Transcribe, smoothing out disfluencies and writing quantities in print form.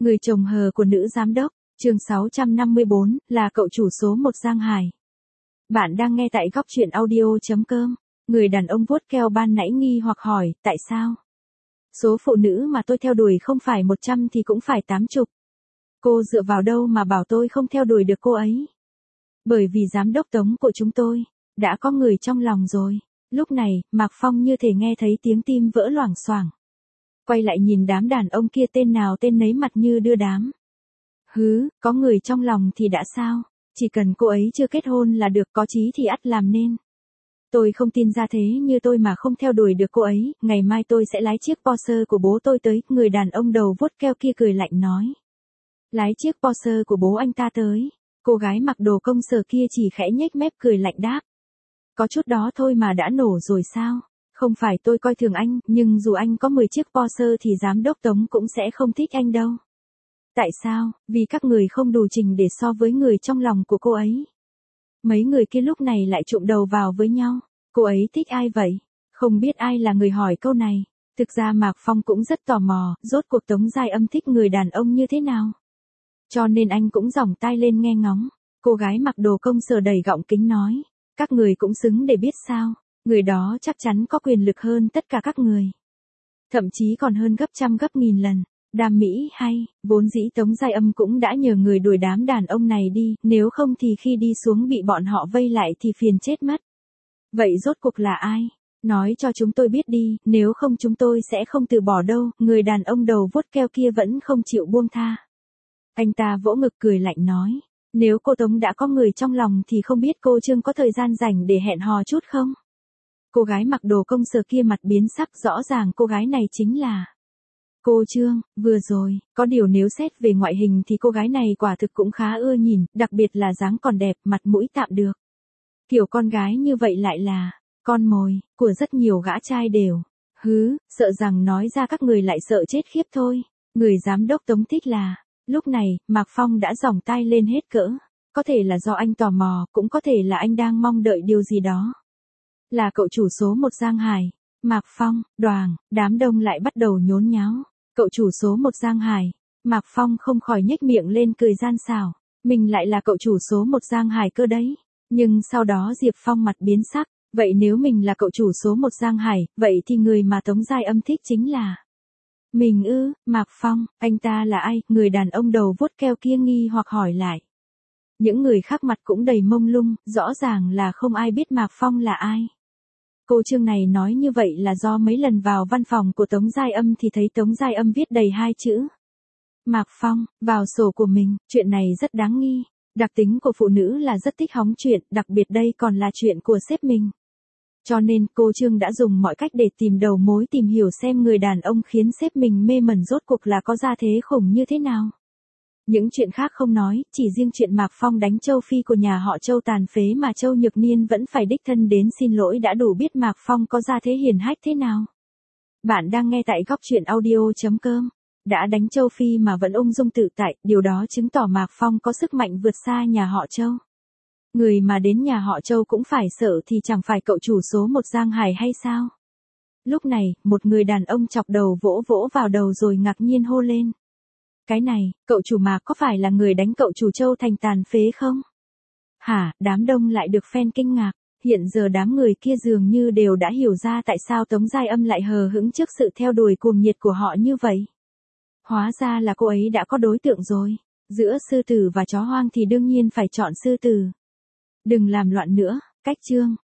Người chồng hờ của nữ giám đốc, chương 654, là cậu chủ số 1 Giang Hải. Bạn đang nghe tại góc truyện audio.com. Người đàn ông vuốt keo ban nãy nghi hoặc hỏi, tại sao? Số phụ nữ mà tôi theo đuổi không phải 100 thì cũng phải 80. Cô dựa vào đâu mà bảo tôi không theo đuổi được cô ấy? Bởi vì giám đốc Tống của chúng tôi đã có người trong lòng rồi. Lúc này, Mạc Phong như thể nghe thấy tiếng tim vỡ loảng xoảng. Quay lại nhìn đám đàn ông kia tên nào tên nấy mặt như đưa đám. Có người trong lòng thì đã sao? Chỉ cần cô ấy chưa kết hôn là được, có chí thì ắt làm nên. Tôi không tin ra thế như tôi mà không theo đuổi được cô ấy, ngày mai tôi sẽ lái chiếc Porsche của bố tôi tới, người đàn ông đầu vuốt keo kia cười lạnh nói. Lái chiếc Porsche của bố anh ta tới, cô gái mặc đồ công sở kia chỉ khẽ nhếch mép cười lạnh đáp. Có chút đó thôi mà đã nổ rồi sao? Không phải tôi coi thường anh, nhưng dù anh có 10 chiếc Porsche thì giám đốc Tống cũng sẽ không thích anh đâu. Tại sao? Vì các người không đủ trình để so với người trong lòng của cô ấy. Mấy người kia lúc này lại trụm đầu vào với nhau. Cô ấy thích ai vậy? Không biết ai là người hỏi câu này. Thực ra Mạc Phong cũng rất tò mò, rốt cuộc Tống Giai Âm thích người đàn ông như thế nào. Cho nên anh cũng giỏng tai lên nghe ngóng. Cô gái mặc đồ công sở đầy gọng kính nói. Các người cũng xứng để biết sao. Người đó chắc chắn có quyền lực hơn tất cả các người. Thậm chí còn hơn gấp trăm gấp nghìn lần. Đam mỹ hay, vốn dĩ Tống Giai Âm cũng đã nhờ người đuổi đám đàn ông này đi, nếu không thì khi đi xuống bị bọn họ vây lại thì phiền chết mất. Vậy rốt cuộc là ai? Nói cho chúng tôi biết đi, nếu không chúng tôi sẽ không từ bỏ đâu, người đàn ông đầu vuốt keo kia vẫn không chịu buông tha. Anh ta vỗ ngực cười lạnh nói, nếu cô Tống đã có người trong lòng thì không biết cô Trương có thời gian rảnh để hẹn hò chút không? Cô gái mặc đồ công sở kia mặt biến sắc, rõ ràng cô gái này chính là cô Trương, vừa rồi, có điều nếu xét về ngoại hình thì cô gái này quả thực cũng khá ưa nhìn, đặc biệt là dáng còn đẹp, mặt mũi tạm được. Kiểu con gái như vậy lại là con mồi của rất nhiều gã trai đều. Sợ rằng nói ra các người lại sợ chết khiếp thôi. Người giám đốc Tống thích là, lúc này, Mạc Phong đã giỏng tai lên hết cỡ. Có thể là do anh tò mò, cũng có thể là anh đang mong đợi điều gì đó. Là cậu chủ số 1 Giang Hải. Mạc Phong, đoàng, đám đông lại bắt đầu nhốn nháo. Cậu chủ số 1 Giang Hải. Mạc Phong không khỏi nhếch miệng lên cười gian xảo. Mình lại là cậu chủ số 1 Giang Hải cơ đấy. Nhưng sau đó Diệp Phong mặt biến sắc. Vậy nếu mình là cậu chủ số 1 Giang Hải, vậy thì người mà Tống Giai Âm thích chính là mình ư? Mạc Phong, anh ta là ai? Người đàn ông đầu vuốt keo kia nghi hoặc hỏi lại. Những người khác mặt cũng đầy mông lung, rõ ràng là không ai biết Mạc Phong là ai. Cô Trương này nói như vậy là do mấy lần vào văn phòng của Tống Giai Âm thì thấy Tống Giai Âm viết đầy 2 chữ. Mạc Phong, vào sổ của mình, chuyện này rất đáng nghi. Đặc tính của phụ nữ là rất thích hóng chuyện, đặc biệt đây còn là chuyện của sếp mình. Cho nên cô Trương đã dùng mọi cách để tìm đầu mối, tìm hiểu xem người đàn ông khiến sếp mình mê mẩn rốt cuộc là có gia thế khủng như thế nào. Những chuyện khác không nói, chỉ riêng chuyện Mạc Phong đánh Châu Phi của nhà họ Châu tàn phế mà Châu Nhược Niên vẫn phải đích thân đến xin lỗi đã đủ biết Mạc Phong có gia thế hiển hách thế nào. Bạn đang nghe tại góc truyện audio.com. Đã đánh Châu Phi mà vẫn ung dung tự tại, điều đó chứng tỏ Mạc Phong có sức mạnh vượt xa nhà họ Châu. Người mà đến nhà họ Châu cũng phải sợ thì chẳng phải cậu chủ số 1 Giang Hải hay sao? Lúc này, một người đàn ông chọc đầu vỗ vỗ vào đầu rồi ngạc nhiên hô lên. Cái này, cậu chủ Mạc có phải là người đánh cậu chủ Châu thành tàn phế không? Hả, đám đông lại được phen kinh ngạc. Hiện giờ đám người kia dường như đều đã hiểu ra tại sao Tống Giai Âm lại hờ hững trước sự theo đuổi cuồng nhiệt của họ như vậy. Hóa ra là cô ấy đã có đối tượng rồi. Giữa sư tử và chó hoang thì đương nhiên phải chọn sư tử. Đừng làm loạn nữa, cách Trương,